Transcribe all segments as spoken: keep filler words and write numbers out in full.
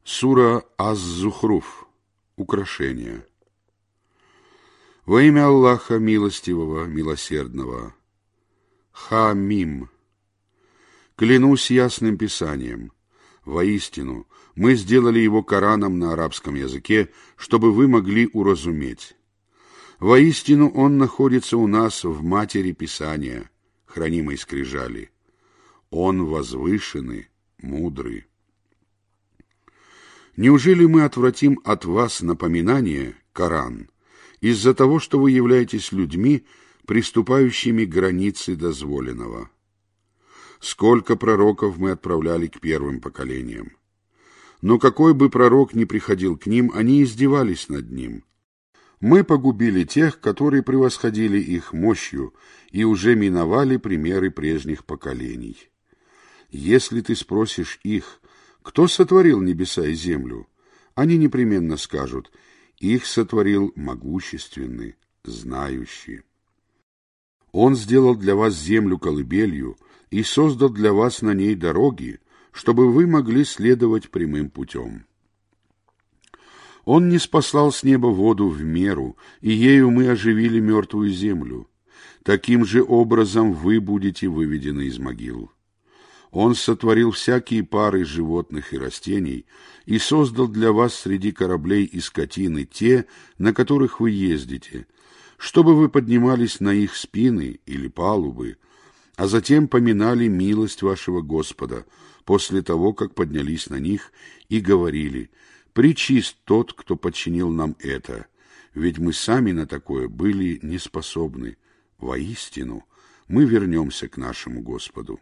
Сура Аз-Зухруф. Украшения. Во имя Аллаха Милостивого, Милосердного. Ха-Мим. Клянусь ясным писанием. Воистину, мы сделали его Кораном на арабском языке, чтобы вы могли уразуметь. Воистину, он находится у нас в матери Писания, хранимой скрижали. Он возвышенный, мудрый. Неужели мы отвратим от вас напоминание, Коран, из-за того, что вы являетесь людьми, приступающими к границе дозволенного? Сколько пророков мы отправляли к первым поколениям. Но какой бы пророк ни приходил к ним, они издевались над ним. Мы погубили тех, которые превосходили их мощью, и уже миновали примеры прежних поколений. Если ты спросишь их, кто сотворил небеса и землю, они непременно скажут: их сотворил могущественный, знающий. Он сделал для вас землю колыбелью и создал для вас на ней дороги, чтобы вы могли следовать прямым путем. Он ниспослал с неба воду в меру, и ею мы оживили мертвую землю. Таким же образом вы будете выведены из могил. Он сотворил всякие пары животных и растений и создал для вас среди кораблей и скотины те, на которых вы ездите, чтобы вы поднимались на их спины или палубы, а затем поминали милость вашего Господа после того, как поднялись на них и говорили: «Пречист тот, кто подчинил нам это, ведь мы сами на такое были неспособны. Воистину, мы вернемся к нашему Господу».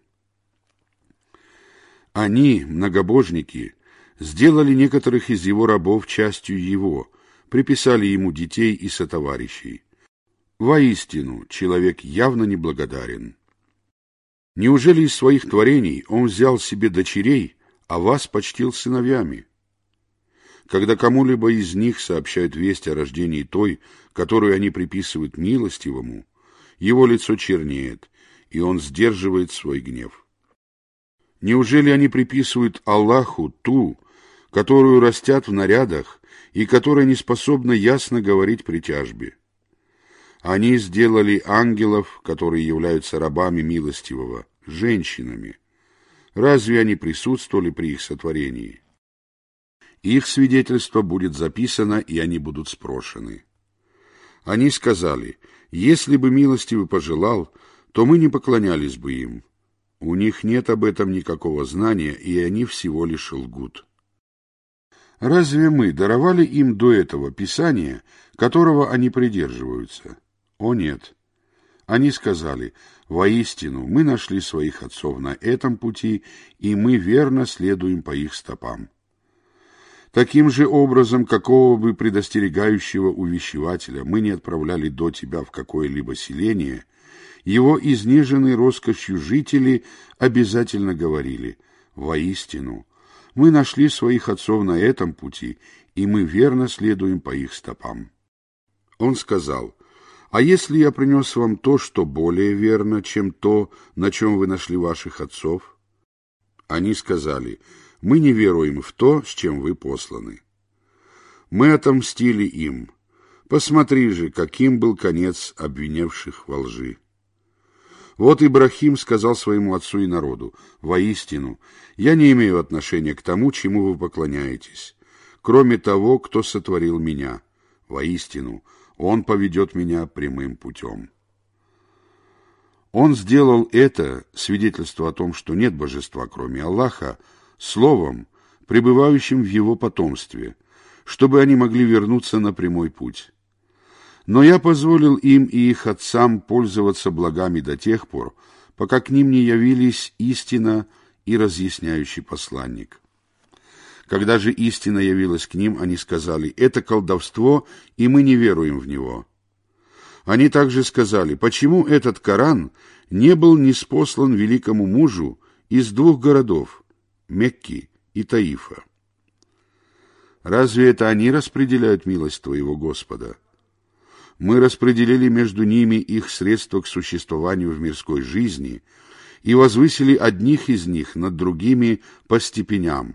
Они, многобожники, сделали некоторых из его рабов частью его, приписали ему детей и сотоварищей. Воистину, человек явно неблагодарен. Неужели из своих творений он взял себе дочерей, а вас почтил сыновьями? Когда кому-либо из них сообщают весть о рождении той, которую они приписывают милостивому, его лицо чернеет, и он сдерживает свой гнев. Неужели они приписывают Аллаху ту, которую растят в нарядах и которая не способна ясно говорить при тяжбе? Они сделали ангелов, которые являются рабами милостивого, женщинами. Разве они присутствовали при их сотворении? Их свидетельство будет записано, и они будут спрошены. Они сказали: если бы милостивый пожелал, то мы не поклонялись бы им. У них нет об этом никакого знания, и они всего лишь лгут. Разве мы даровали им до этого Писание, которого они придерживаются? О нет! Они сказали: воистину, мы нашли своих отцов на этом пути, и мы верно следуем по их стопам. Таким же образом, какого бы предостерегающего увещевателя мы не отправляли до тебя в какое-либо селение, его изнеженные роскошью жители обязательно говорили: воистину, мы нашли своих отцов на этом пути, и мы верно следуем по их стопам. Он сказал: а если я принес вам то, что более верно, чем то, на чем вы нашли ваших отцов? Они сказали: мы не веруем в то, с чем вы посланы. Мы отомстили им. Посмотри же, каким был конец обвинявших во лжи. Вот Ибрахим сказал своему отцу и народу: воистину, я не имею отношения к тому, чему вы поклоняетесь, кроме того, кто сотворил меня. Воистину, он поведет меня прямым путем. Он сделал это, свидетельство о том, что нет божества, кроме Аллаха, словом, пребывающим в его потомстве, чтобы они могли вернуться на прямой путь. Но я позволил им и их отцам пользоваться благами до тех пор, пока к ним не явились истина и разъясняющий посланник. Когда же истина явилась к ним, они сказали: это колдовство, и мы не веруем в него. Они также сказали: почему этот Коран не был ниспослан великому мужу из двух городов, Мекки и Таифа? Разве это они распределяют милость твоего Господа? Мы распределили между ними их средства к существованию в мирской жизни и возвысили одних из них над другими по степеням,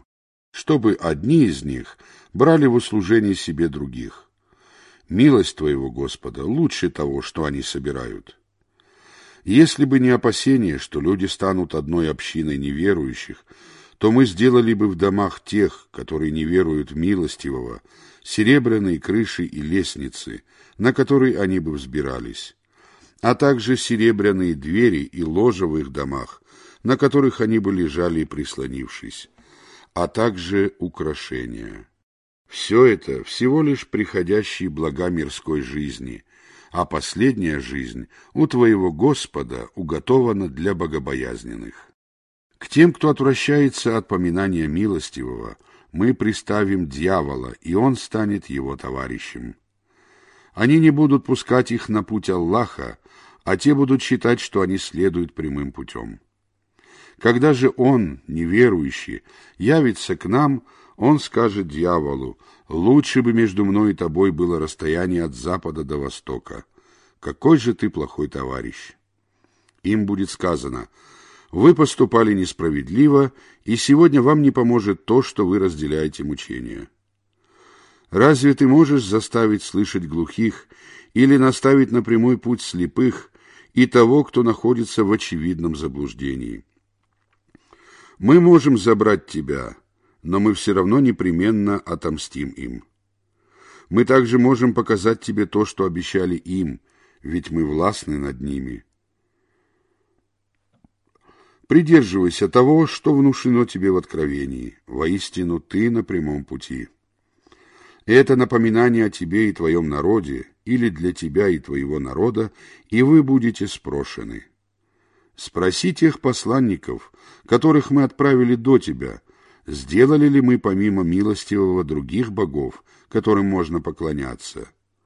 чтобы одни из них брали в услужение себе других. Милость Твоего, Господа, лучше того, что они собирают. Если бы не опасение, что люди станут одной общиной неверующих, то мы сделали бы в домах тех, которые не веруют в милостивого, серебряные крыши и лестницы, на которые они бы взбирались, а также серебряные двери и ложа в их домах, на которых они бы лежали, прислонившись, а также украшения. Все это всего лишь приходящие блага мирской жизни, а последняя жизнь у Твоего Господа уготована для богобоязненных. К тем, кто отвращается от поминания милостивого, мы приставим дьявола, и он станет его товарищем. Они не будут пускать их на путь Аллаха, а те будут считать, что они следуют прямым путем. Когда же он, неверующий, явится к нам, он скажет дьяволу: «Лучше бы между мной и тобой было расстояние от запада до востока. Какой же ты плохой товарищ!» Им будет сказано: «Вы поступали несправедливо, и сегодня вам не поможет то, что вы разделяете мучения. Разве ты можешь заставить слышать глухих или наставить на прямой путь слепых и того, кто находится в очевидном заблуждении? Мы можем забрать тебя, но мы все равно непременно отомстим им. Мы также можем показать тебе то, что обещали им, ведь мы властны над ними. Придерживайся того, что внушено тебе в откровении. Воистину, ты на прямом пути. Это напоминание о тебе и твоем народе, или для тебя и твоего народа, и вы будете спрошены. Спроси тех посланников, которых мы отправили до тебя, сделали ли мы помимо милостивого других богов, которым можно поклоняться.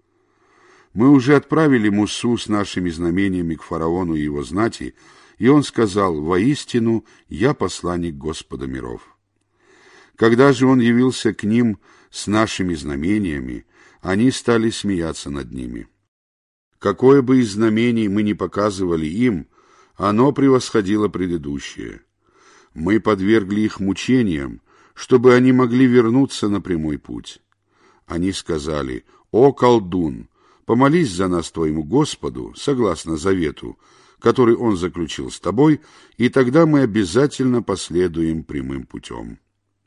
Мы уже отправили Мусу с нашими знамениями к фараону и его знати, и он сказал: «Воистину, я посланник Господа миров». Когда же он явился к ним с нашими знамениями, они стали смеяться над ними. Какое бы из знамений мы ни показывали им, оно превосходило предыдущее. Мы подвергли их мучениям, чтобы они могли вернуться на прямой путь. Они сказали: «О, колдун, помолись за нас твоему Господу, согласно завету, который он заключил с тобой, и тогда мы обязательно последуем прямым путем».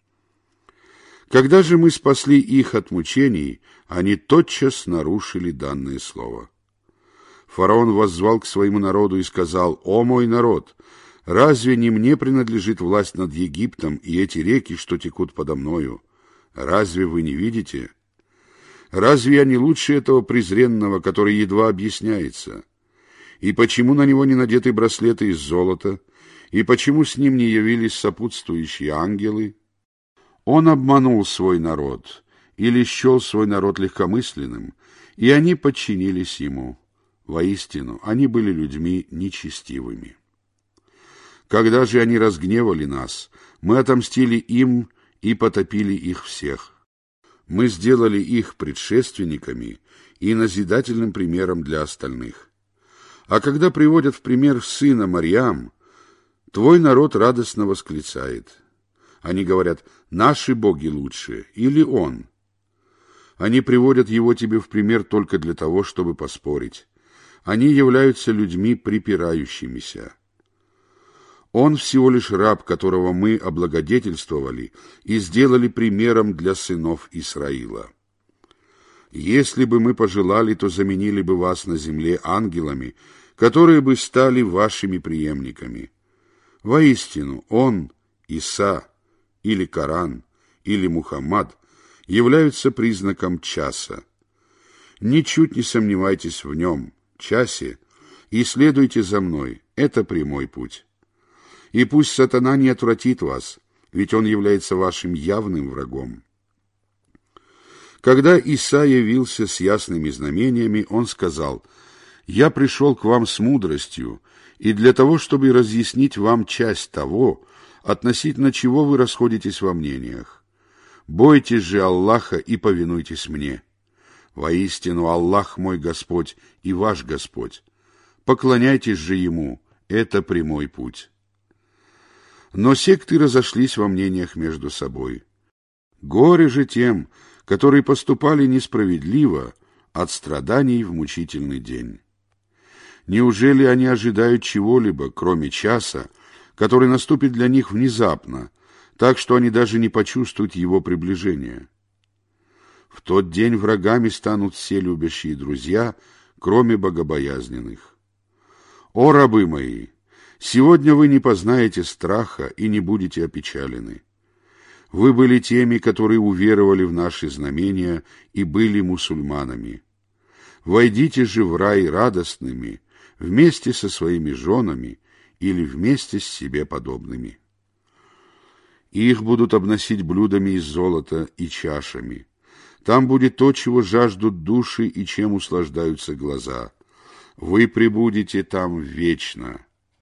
Когда же мы спасли их от мучений, они тотчас нарушили данное слово. Фараон воззвал к своему народу и сказал: «О мой народ, разве не мне принадлежит власть над Египтом и эти реки, что текут подо мною? Разве вы не видите? Разве я не лучше этого презренного, который едва объясняется? И почему на него не надеты браслеты из золота? И почему с ним не явились сопутствующие ангелы?» Он обманул свой народ, или счел свой народ легкомысленным, и они подчинились ему. Воистину, они были людьми нечестивыми. Когда же они разгневали нас, мы отомстили им и потопили их всех. Мы сделали их предшественниками и назидательным примером для остальных. А когда приводят в пример сына Марьям, твой народ радостно восклицает. Они говорят: «Наши боги лучше» или «Он». Они приводят его тебе в пример только для того, чтобы поспорить. Они являются людьми припирающимися. Он всего лишь раб, которого мы облагодетельствовали и сделали примером для сынов Исраила. Если бы мы пожелали, то заменили бы вас на земле ангелами, которые бы стали вашими преемниками. Воистину, он, Иса, или Коран, или Мухаммад являются признаком часа. Ничуть не сомневайтесь в нем, часе, и следуйте за мной, это прямой путь. И пусть сатана не отвратит вас, ведь он является вашим явным врагом. Когда Иса явился с ясными знамениями, он сказал: «Я пришел к вам с мудростью, и для того, чтобы разъяснить вам часть того, относительно чего вы расходитесь во мнениях. Бойтесь же Аллаха и повинуйтесь мне. Воистину, Аллах мой Господь и ваш Господь. Поклоняйтесь же Ему, это прямой путь». Но секты разошлись во мнениях между собой. Горе же тем, которые поступали несправедливо от страданий в мучительный день. Неужели они ожидают чего-либо, кроме часа, который наступит для них внезапно, так что они даже не почувствуют его приближения? В тот день врагами станут все любящие друзья, кроме богобоязненных. О, рабы мои! Сегодня вы не познаете страха и не будете опечалены. Вы были теми, которые уверовали в наши знамения и были мусульманами. Войдите же в рай радостными, вместе со своими женами или вместе с себе подобными. Их будут обносить блюдами из золота и чашами. Там будет то, чего жаждут души и чем услаждаются глаза. Вы пребудете там вечно.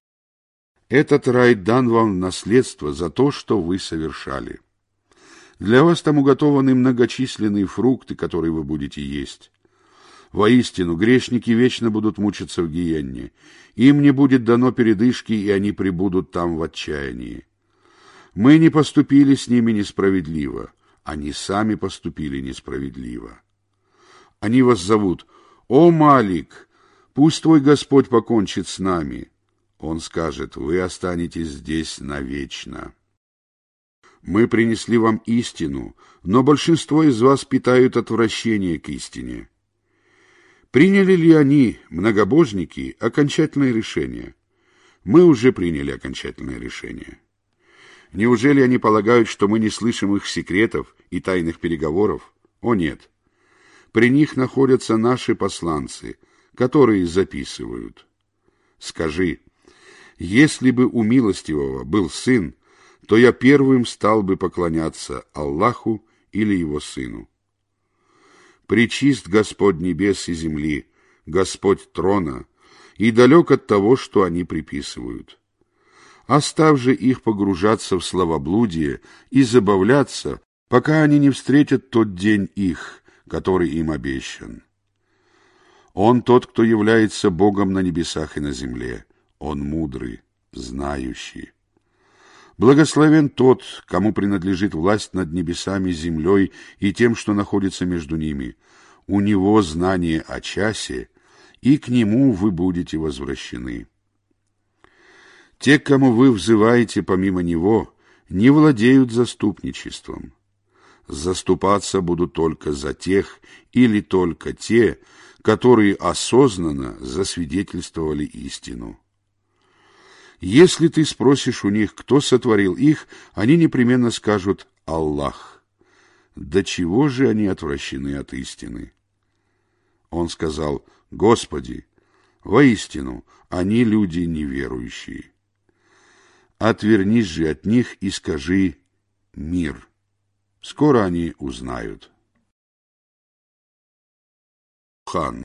Этот рай дан вам в наследство за то, что вы совершали. Для вас там уготованы многочисленные фрукты, которые вы будете есть. Воистину, грешники вечно будут мучиться в гиенне. Им не будет дано передышки, и они пребудут там в отчаянии. Мы не поступили с ними несправедливо, они сами поступили несправедливо. Они вас зовут: «О, Малик, пусть твой Господь покончит с нами». Он скажет: «Вы останетесь здесь навечно». Мы принесли вам истину, но большинство из вас питают отвращение к истине. Приняли ли они, многобожники, окончательное решение? Мы уже приняли окончательное решение. Неужели они полагают, что мы не слышим их секретов и тайных переговоров? О нет! При них находятся наши посланцы, которые записывают. Скажи: если бы у милостивого был сын, то я первым стал бы поклоняться Аллаху или его сыну. Пречист Господь небес и земли, Господь трона, и далек от того, что они приписывают. Оставь же их погружаться в словоблудие и забавляться, пока они не встретят тот день их, который им обещан. Он тот, кто является Богом на небесах и на земле. Он мудрый, знающий. Благословен тот, кому принадлежит власть над небесами, землей и тем, что находится между ними. У него знание о часе, и к нему вы будете возвращены. Те, к кому вы взываете помимо него, не владеют заступничеством. Заступаться будут только за тех или только те, которые осознанно засвидетельствовали истину. Если ты спросишь у них, кто сотворил их, они непременно скажут: Аллах. До чего же они отвращены от истины? Он сказал: Господи, воистину, они люди неверующие. Отвернись же от них и скажи: мир. Скоро они узнают. Хан.